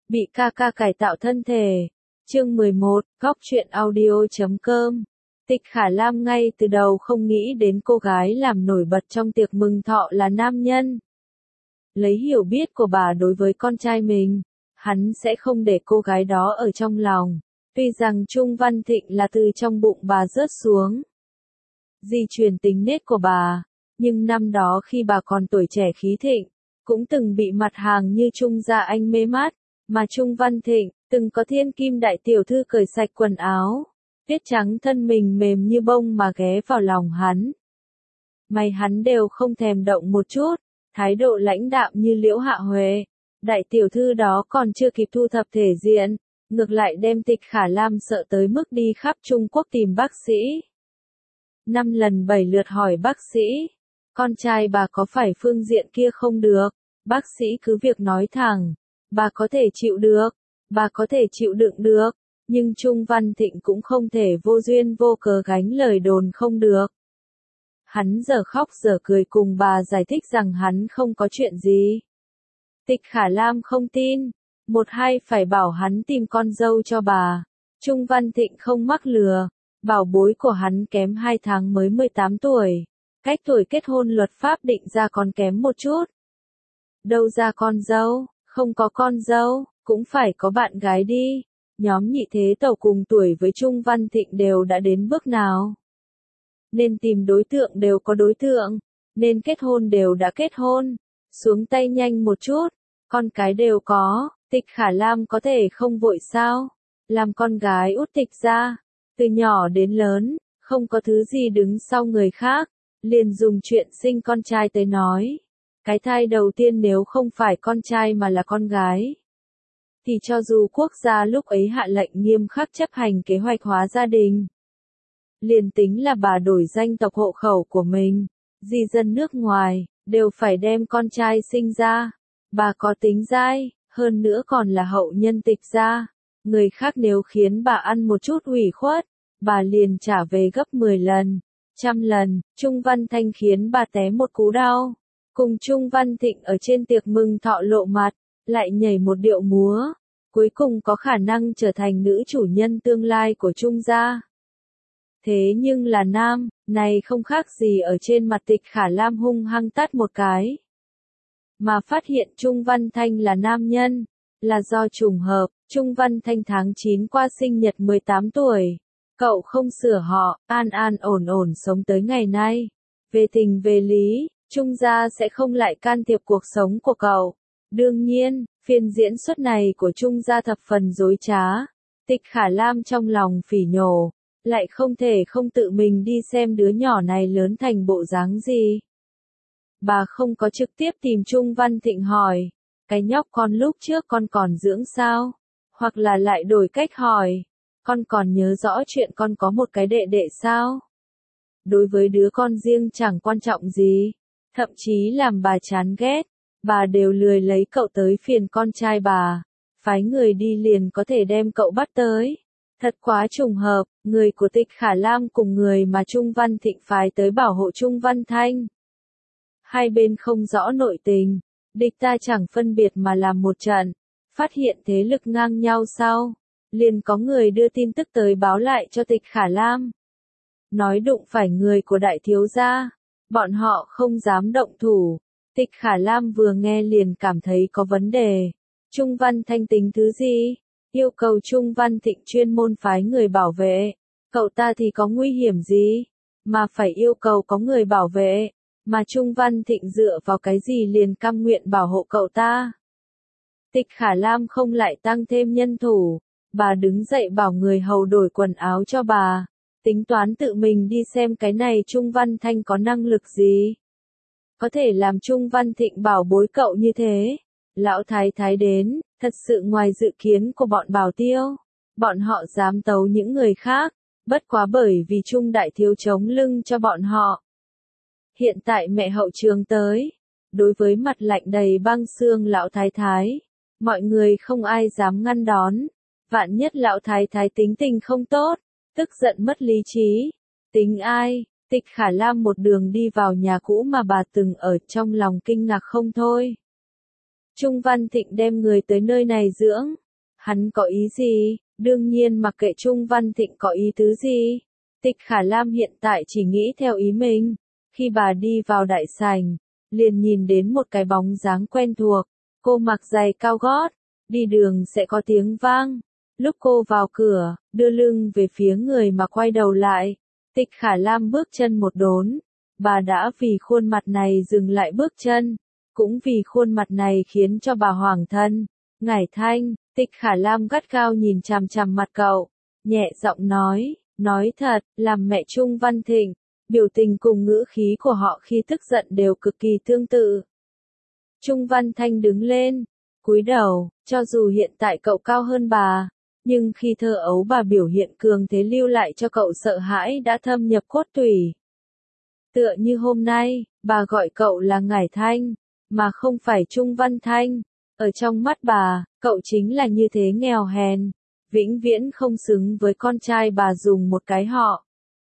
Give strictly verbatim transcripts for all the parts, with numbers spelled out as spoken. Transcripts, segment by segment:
Bị ca ca cải tạo thân thể. Chương mười một, Góc truyện audio chấm com. Tịch Khả Lam ngay từ đầu không nghĩ đến cô gái làm nổi bật trong tiệc mừng thọ là nam nhân. Lấy hiểu biết của bà đối với con trai mình, hắn sẽ không để cô gái đó ở trong lòng. Tuy rằng Trung Văn Thịnh là từ trong bụng bà rớt xuống, di truyền tính nết của bà, nhưng năm đó khi bà còn tuổi trẻ khí thịnh, cũng từng bị mặt hàng như Trung gia anh mê mắt, mà Trung Văn Thịnh từng có thiên kim đại tiểu thư cởi sạch quần áo, tuyết trắng thân mình mềm như bông mà ghé vào lòng hắn. May hắn đều không thèm động một chút, thái độ lãnh đạm như Liễu Hạ Huệ. Đại tiểu thư đó còn chưa kịp thu thập thể diện, ngược lại đem Tịch Khả Lam sợ tới mức đi khắp Trung Quốc tìm bác sĩ. Năm lần bảy lượt hỏi bác sĩ, con trai bà có phải phương diện kia không được, bác sĩ cứ việc nói thẳng, bà có thể chịu được, bà có thể chịu đựng được, nhưng Trung Văn Thịnh cũng không thể vô duyên vô cớ gánh lời đồn không được. Hắn giờ khóc giờ cười cùng bà giải thích rằng hắn không có chuyện gì. Tịch Khả Lam không tin, một hai phải bảo hắn tìm con dâu cho bà. Trung Văn Thịnh không mắc lừa, bảo bối của hắn kém hai tháng mới mười tám tuổi, cách tuổi kết hôn luật pháp định ra còn kém một chút. Đâu ra con dâu, không có con dâu, cũng phải có bạn gái đi. Nhóm nhị thế tẩu cùng tuổi với Trung Văn Thịnh đều đã đến bước nào? Nên tìm đối tượng đều có đối tượng, nên kết hôn đều đã kết hôn, xuống tay nhanh một chút, con cái đều có, Tịch Khả Lam có thể không vội sao? Làm con gái út Tịch gia, từ nhỏ đến lớn, không có thứ gì đứng sau người khác, liền dùng chuyện sinh con trai tới nói. Cái thai đầu tiên nếu không phải con trai mà là con gái, thì cho dù quốc gia lúc ấy hạ lệnh nghiêm khắc chấp hành kế hoạch hóa gia đình, liền tính là bà đổi danh tộc hộ khẩu của mình, di dân nước ngoài, đều phải đem con trai sinh ra. Bà có tính giai, hơn nữa còn là hậu nhân Tịch gia. Người khác nếu khiến bà ăn một chút ủy khuất, bà liền trả về gấp mười lần, trăm lần. Trung Văn Thanh khiến bà té một cú đau. Cùng Trung Văn Thịnh ở trên tiệc mừng thọ lộ mặt, lại nhảy một điệu múa, cuối cùng có khả năng trở thành nữ chủ nhân tương lai của Trung gia. Thế nhưng là nam, này không khác gì ở trên mặt Tịch Khả Lam hung hăng tát một cái. Mà phát hiện Trung Văn Thanh là nam nhân, là do trùng hợp. Trung Văn Thanh tháng chín qua sinh nhật mười tám tuổi. Cậu không sửa họ, an an ổn ổn sống tới ngày nay. Về tình về lý, Trung gia sẽ không lại can thiệp cuộc sống của cậu. Đương nhiên, phiên diễn xuất này của Trung gia thập phần dối trá. Tịch Khả Lam trong lòng phỉ nhổ, lại không thể không tự mình đi xem đứa nhỏ này lớn thành bộ dáng gì. Bà không có trực tiếp tìm Trung Văn Thịnh hỏi, cái nhóc con lúc trước con còn dưỡng sao? Hoặc là lại đổi cách hỏi, con còn nhớ rõ chuyện con có một cái đệ đệ sao? Đối với đứa con riêng chẳng quan trọng gì, thậm chí làm bà chán ghét, bà đều lười lấy cậu tới phiền con trai bà, phái người đi liền có thể đem cậu bắt tới. Thật quá trùng hợp, người của Tịch Khả Lam cùng người mà Trung Văn Thịnh phái tới bảo hộ Trung Văn Thanh. Hai bên không rõ nội tình, địch ta chẳng phân biệt mà làm một trận, phát hiện thế lực ngang nhau sau, liền có người đưa tin tức tới báo lại cho Tịch Khả Lam. Nói đụng phải người của đại thiếu gia, bọn họ không dám động thủ. Tịch Khả Lam vừa nghe liền cảm thấy có vấn đề. Trung Văn Thanh tính thứ gì? Yêu cầu Trung Văn Thịnh chuyên môn phái người bảo vệ. Cậu ta thì có nguy hiểm gì? Mà phải yêu cầu có người bảo vệ. Mà Trung Văn Thịnh dựa vào cái gì liền cam nguyện bảo hộ cậu ta? Tịch Khả Lam không lại tăng thêm nhân thủ. Bà đứng dậy bảo người hầu đổi quần áo cho bà. Tính toán tự mình đi xem cái này Trung Văn Thanh có năng lực gì. Có thể làm Trung Văn Thịnh bảo bối cậu như thế. Lão thái thái đến, thật sự ngoài dự kiến của bọn bảo tiêu. Bọn họ dám tấu những người khác, bất quá bởi vì Trung đại thiếu chống lưng cho bọn họ. Hiện tại mẹ hậu trường tới, đối với mặt lạnh đầy băng xương lão thái thái, mọi người không ai dám ngăn đón. Vạn nhất lão thái thái tính tình không tốt, tức giận mất lý trí. Tính ai? Tịch Khả Lam một đường đi vào nhà cũ mà bà từng ở, trong lòng kinh ngạc không thôi. Trung Văn Thịnh đem người tới nơi này dưỡng. Hắn có ý gì? Đương nhiên mặc kệ Trung Văn Thịnh có ý tứ gì. Tịch Khả Lam hiện tại chỉ nghĩ theo ý mình. Khi bà đi vào đại sảnh, liền nhìn đến một cái bóng dáng quen thuộc. Cô mặc giày cao gót, đi đường sẽ có tiếng vang. Lúc cô vào cửa, đưa lưng về phía người mà quay đầu lại. Tịch Khả Lam bước chân một đốn. Bà đã vì khuôn mặt này dừng lại bước chân. Cũng vì khuôn mặt này khiến cho bà hoảng thân. Ngải Thanh, Tịch Khả Lam gắt gao nhìn chằm chằm mặt cậu. Nhẹ giọng nói, nói thật, làm mẹ Trung Văn Thịnh. Biểu tình cùng ngữ khí của họ khi tức giận đều cực kỳ tương tự. Trung Văn Thanh đứng lên, cúi đầu, cho dù hiện tại cậu cao hơn bà, nhưng khi thơ ấu bà biểu hiện cường thế lưu lại cho cậu sợ hãi đã thâm nhập cốt tủy. Tựa như hôm nay, bà gọi cậu là Ngải Thanh, mà không phải Trung Văn Thanh. Ở trong mắt bà, cậu chính là như thế nghèo hèn, vĩnh viễn không xứng với con trai bà dùng một cái họ.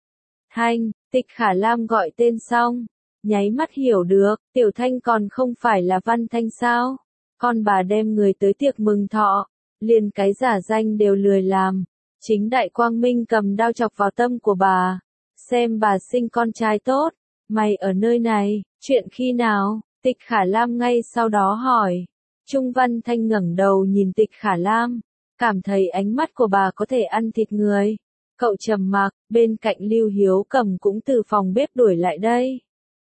Thanh, Tịch Khả Lam gọi tên xong, nháy mắt hiểu được, Tiểu Thanh còn không phải là Văn Thanh sao? Con bà đem người tới tiệc mừng thọ, liền cái giả danh đều lười làm, chính đại quang minh cầm đao chọc vào tâm của bà, xem bà sinh con trai tốt, mày ở nơi này, chuyện khi nào? Tịch Khả Lam ngay sau đó hỏi. Trung Văn Thanh ngẩng đầu nhìn Tịch Khả Lam, cảm thấy ánh mắt của bà có thể ăn thịt người. Cậu trầm mặc, bên cạnh Lưu Hiếu Cầm cũng từ phòng bếp đuổi lại đây.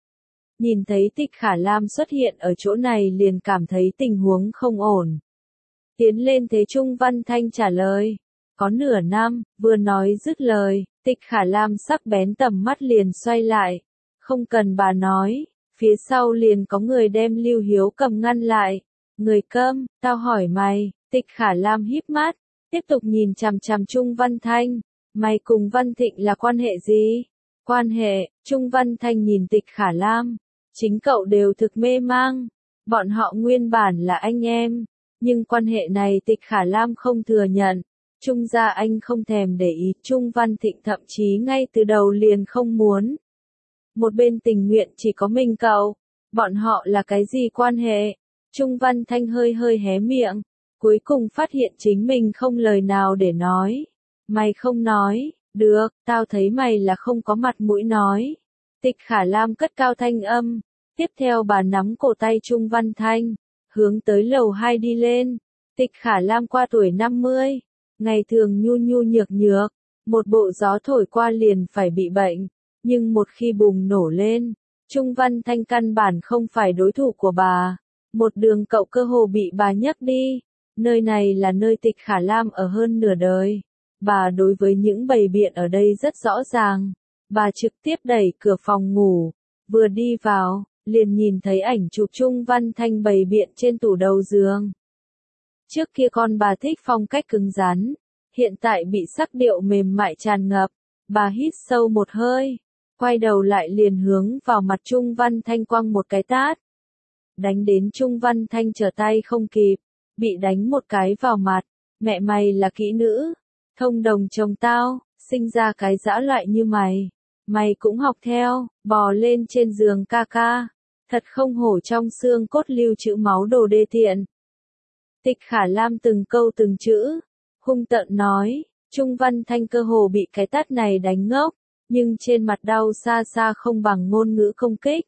Nhìn thấy Tịch Khả Lam xuất hiện ở chỗ này liền cảm thấy tình huống không ổn. Tiến lên thế Trung Văn Thanh trả lời. Có nửa năm, vừa nói dứt lời, Tịch Khả Lam sắc bén tầm mắt liền xoay lại. Không cần bà nói, phía sau liền có người đem Lưu Hiếu Cầm ngăn lại. Người câm, tao hỏi mày, Tịch Khả Lam híp mắt, tiếp tục nhìn chằm chằm Trung Văn Thanh. Mày cùng Văn Thịnh là quan hệ gì? Quan hệ, Trung Văn Thanh nhìn Tịch Khả Lam. Chính cậu đều thực mê mang. Bọn họ nguyên bản là anh em. Nhưng quan hệ này Tịch Khả Lam không thừa nhận. Trung gia anh không thèm để ý. Trung Văn Thịnh thậm chí ngay từ đầu liền không muốn. Một bên tình nguyện chỉ có mình cậu. Bọn họ là cái gì quan hệ? Trung Văn Thanh hơi hơi hé miệng. Cuối cùng phát hiện chính mình không lời nào để nói. Mày không nói, được, tao thấy mày là không có mặt mũi nói. Tịch Khả Lam cất cao thanh âm, tiếp theo bà nắm cổ tay Trung Văn Thanh, hướng tới lầu hai đi lên. Tịch Khả Lam qua tuổi năm mươi, ngày thường nhu nhu nhược nhược, một bộ gió thổi qua liền phải bị bệnh, nhưng một khi bùng nổ lên, Trung Văn Thanh căn bản không phải đối thủ của bà. Một đường cậu cơ hồ bị bà nhấc đi, nơi này là nơi Tịch Khả Lam ở hơn nửa đời. Bà đối với những bày biện ở đây rất rõ ràng. Bà trực tiếp đẩy cửa phòng ngủ, vừa đi vào, liền nhìn thấy ảnh chụp Trung Văn Thanh bày biện trên tủ đầu giường. Trước kia con bà thích phong cách cứng rắn, hiện tại bị sắc điệu mềm mại tràn ngập. Bà hít sâu một hơi, quay đầu lại liền hướng vào mặt Trung Văn Thanh quăng một cái tát. Đánh đến Trung Văn Thanh trở tay không kịp, bị đánh một cái vào mặt. Mẹ mày là kỹ nữ. Thông đồng chồng tao, sinh ra cái dã loại như mày. Mày cũng học theo, bò lên trên giường ca ca. Thật không hổ trong xương cốt lưu trữ máu đồ đê tiện. Tịch Khả Lam từng câu từng chữ, hung tợn nói, Trung Văn Thanh cơ hồ bị cái tát này đánh ngốc, nhưng trên mặt đau xa xa không bằng ngôn ngữ công kích.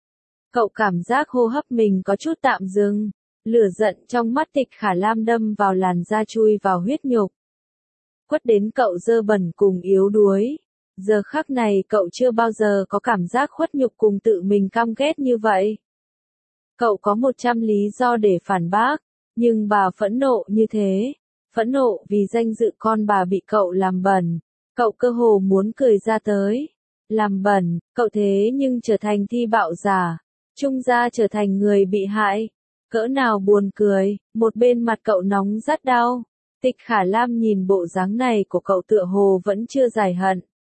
Cậu cảm giác hô hấp mình có chút tạm dừng, lửa giận trong mắt Tịch Khả Lam đâm vào làn da chui vào huyết nhục. Quất đến cậu dơ bẩn cùng yếu đuối. Giờ khắc này cậu chưa bao giờ có cảm giác khuất nhục cùng tự mình căm ghét như vậy. Cậu có một trăm lý do để phản bác, nhưng bà phẫn nộ như thế. Phẫn nộ vì danh dự con bà bị cậu làm bẩn. Cậu cơ hồ muốn cười ra tới. Làm bẩn, cậu thế nhưng trở thành thi bạo giả. Trung gia trở thành người bị hại. Cỡ nào buồn cười, một bên mặt cậu nóng rát đau. Tịch Khả Lam nhìn bộ dáng này của cậu tựa hồ vẫn chưa giải hận.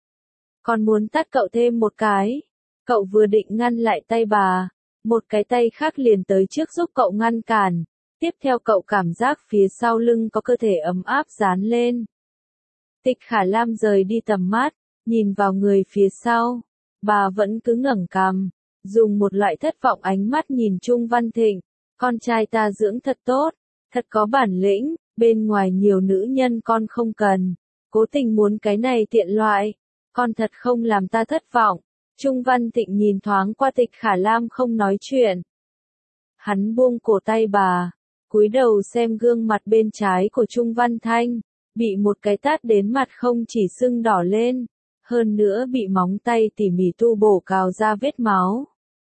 Còn muốn tát cậu thêm một cái. Cậu vừa định ngăn lại tay bà, một cái tay khác liền tới trước giúp cậu ngăn cản. Tiếp theo cậu cảm giác phía sau lưng có cơ thể ấm áp dán lên. Tịch Khả Lam rời đi tầm mắt, nhìn vào người phía sau. Bà vẫn cứ ngẩng cằm, dùng một loại thất vọng ánh mắt nhìn Trung Văn Thịnh. con trai ta dưỡng thật tốt, thật có bản lĩnh, bên ngoài nhiều nữ nhân con không cần, cố tình muốn cái này tiện loại, con thật không làm ta thất vọng. Trung Văn Thịnh nhìn thoáng qua Tịch Khả Lam không nói chuyện. Hắn buông cổ tay bà, cúi đầu xem gương mặt bên trái của Trung Văn Thanh, bị một cái tát đến mặt không chỉ sưng đỏ lên, hơn nữa bị móng tay tỉ mỉ tu bổ cào ra vết máu.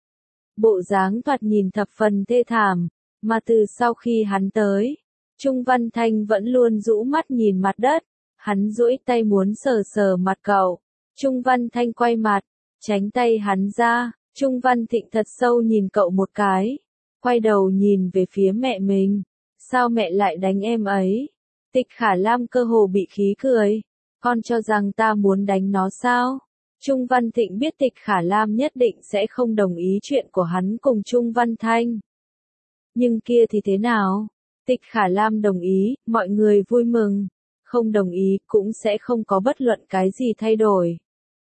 Bộ dáng thoạt nhìn thập phần thê thảm, mà từ sau khi hắn tới, Trung Văn Thanh vẫn luôn rũ mắt nhìn mặt đất, hắn duỗi tay muốn sờ sờ mặt cậu. Trung Văn Thanh quay mặt, tránh tay hắn ra, Trung Văn Thịnh thật sâu nhìn cậu một cái, quay đầu nhìn về phía mẹ mình, sao mẹ lại đánh em ấy? Tịch Khả Lam cơ hồ bị khí cười, con cho rằng ta muốn đánh nó sao? Trung Văn Thịnh biết Tịch Khả Lam nhất định sẽ không đồng ý chuyện của hắn cùng Trung Văn Thanh. Nhưng kia thì thế nào? Tịch Khả Lam đồng ý, mọi người vui mừng, không đồng ý cũng sẽ không có bất luận cái gì thay đổi.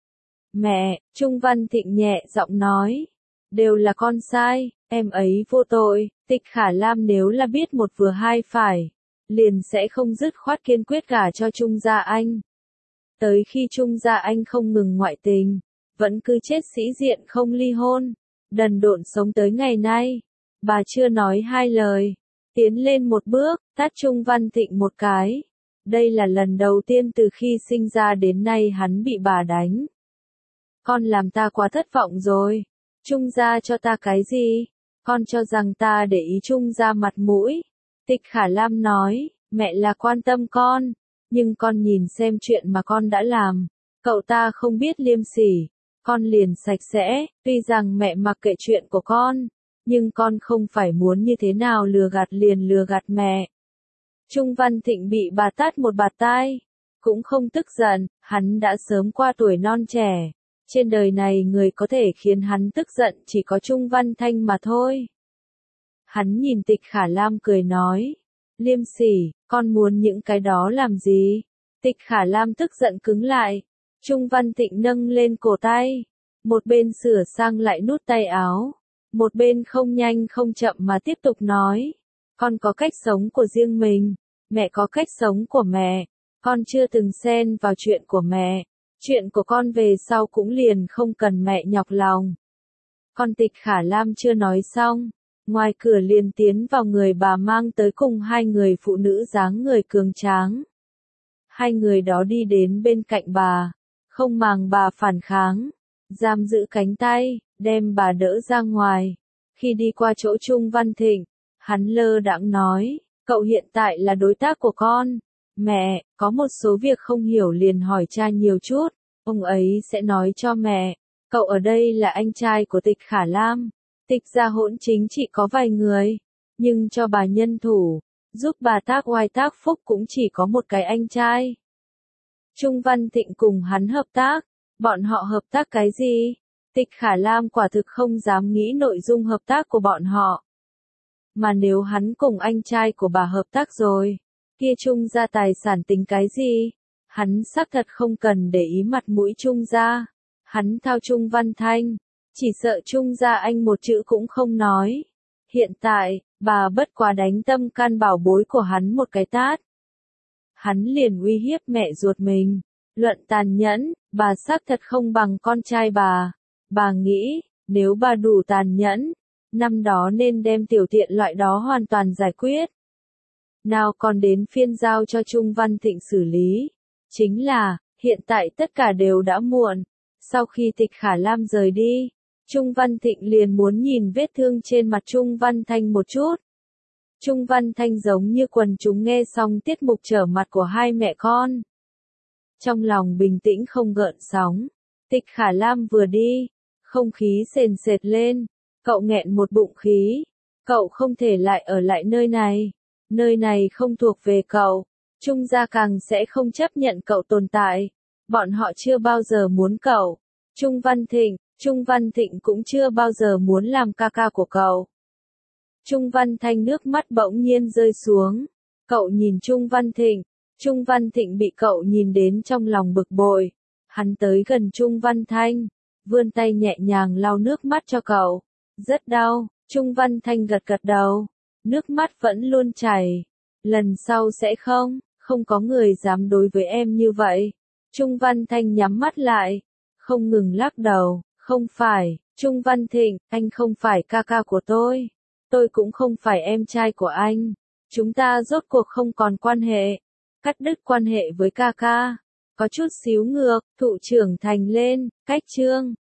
Mẹ, Trung Văn Thịnh nhẹ giọng nói, đều là con sai, em ấy vô tội. Tịch Khả Lam nếu là biết một vừa hai phải, liền sẽ không dứt khoát kiên quyết gả cho Trung Gia Anh. Tới khi Trung Gia Anh không ngừng ngoại tình, vẫn cứ chết sĩ diện không ly hôn, đần độn sống tới ngày nay, bà chưa nói hai lời, tiến lên một bước, tát Trung Văn Thịnh một cái. Đây là lần đầu tiên từ khi sinh ra đến nay hắn bị bà đánh. Con làm ta quá thất vọng rồi. Trung gia cho ta cái gì? Con cho rằng ta để ý Trung gia mặt mũi. Tịch Khả Lam nói, mẹ là quan tâm con, nhưng con nhìn xem chuyện mà con đã làm. Cậu ta không biết liêm sỉ, con liền sạch sẽ, tuy rằng mẹ mặc kệ chuyện của con, nhưng con không phải muốn như thế nào lừa gạt liền lừa gạt mẹ. Trung Văn Thịnh bị bà tát một bạt tai, cũng không tức giận, hắn đã sớm qua tuổi non trẻ. Trên đời này người có thể khiến hắn tức giận chỉ có Trung Văn Thanh mà thôi. Hắn nhìn Tịch Khả Lam cười nói, liêm sỉ, con muốn những cái đó làm gì? Tịch Khả Lam tức giận cứng lại, Trung Văn Thịnh nâng lên cổ tay, một bên sửa sang lại nút tay áo, một bên không nhanh không chậm mà tiếp tục nói, con có cách sống của riêng mình, mẹ có cách sống của mẹ, con chưa từng xen vào chuyện của mẹ. Chuyện của con về sau cũng liền không cần mẹ nhọc lòng. Con Tịch Khả Lam chưa nói xong, ngoài cửa liền tiến vào người bà mang tới cùng hai người phụ nữ dáng người cường tráng. Hai người đó đi đến bên cạnh bà, không màng bà phản kháng, giam giữ cánh tay, đem bà đỡ ra ngoài. Khi đi qua chỗ Trung Văn Thịnh, hắn lơ đãng nói, cậu hiện tại là đối tác của con. Mẹ, có một số việc không hiểu liền hỏi cha nhiều chút, ông ấy sẽ nói cho mẹ. Cậu ở đây là anh trai của Tịch Khả Lam. Tịch gia hỗn chính chỉ có vài người, nhưng cho bà nhân thủ, giúp bà tác oai tác phúc cũng chỉ có một cái anh trai. Trung Văn Thịnh cùng hắn hợp tác, bọn họ hợp tác cái gì? Tịch Khả Lam quả thực không dám nghĩ nội dung hợp tác của bọn họ. Mà nếu hắn cùng anh trai của bà hợp tác rồi, kia Trung gia tài sản tính cái gì? Hắn xác thật không cần để ý mặt mũi Trung gia. Hắn thao Trung Văn Thanh, chỉ sợ Trung gia Anh một chữ cũng không nói. Hiện tại, bà bất quá đánh tâm can bảo bối của hắn một cái tát. Hắn liền uy hiếp mẹ ruột mình. Luận tàn nhẫn, bà xác thật không bằng con trai bà. Bà nghĩ, nếu bà đủ tàn nhẫn, năm đó nên đem tiểu tiện loại đó hoàn toàn giải quyết. Nào còn đến phiên giao cho Trung Văn Thịnh xử lý. Chính là, hiện tại tất cả đều đã muộn. Sau khi Tịch Khả Lam rời đi, Trung Văn Thịnh liền muốn nhìn vết thương trên mặt Trung Văn Thanh một chút. Trung Văn Thanh giống như quần chúng nghe xong tiết mục trở mặt của hai mẹ con. Trong lòng bình tĩnh không gợn sóng. Tịch Khả Lam vừa đi, không khí sền sệt lên. Cậu nghẹn một bụng khí. Cậu không thể lại ở lại nơi này. Nơi này không thuộc về cậu. Trung gia càng sẽ không chấp nhận cậu tồn tại. Bọn họ chưa bao giờ muốn cậu. Trung Văn Thịnh, Trung Văn Thịnh cũng chưa bao giờ muốn làm ca ca của cậu. Trung Văn Thanh nước mắt bỗng nhiên rơi xuống. Cậu nhìn Trung Văn Thịnh. Trung Văn Thịnh bị cậu nhìn đến trong lòng bực bội. Hắn tới gần Trung Văn Thanh, vươn tay nhẹ nhàng lau nước mắt cho cậu. Rất đau. Trung Văn Thanh gật gật đầu, nước mắt vẫn luôn chảy. Lần sau sẽ không, không có người dám đối với em như vậy. Trung Văn Thanh nhắm mắt lại, không ngừng lắc đầu, không phải, Trung Văn Thịnh, anh không phải ca ca của tôi. Tôi cũng không phải em trai của anh. Chúng ta rốt cuộc không còn quan hệ. Cắt đứt quan hệ với ca ca. Có chút xíu ngược, thụ trưởng thành lên, cách chương.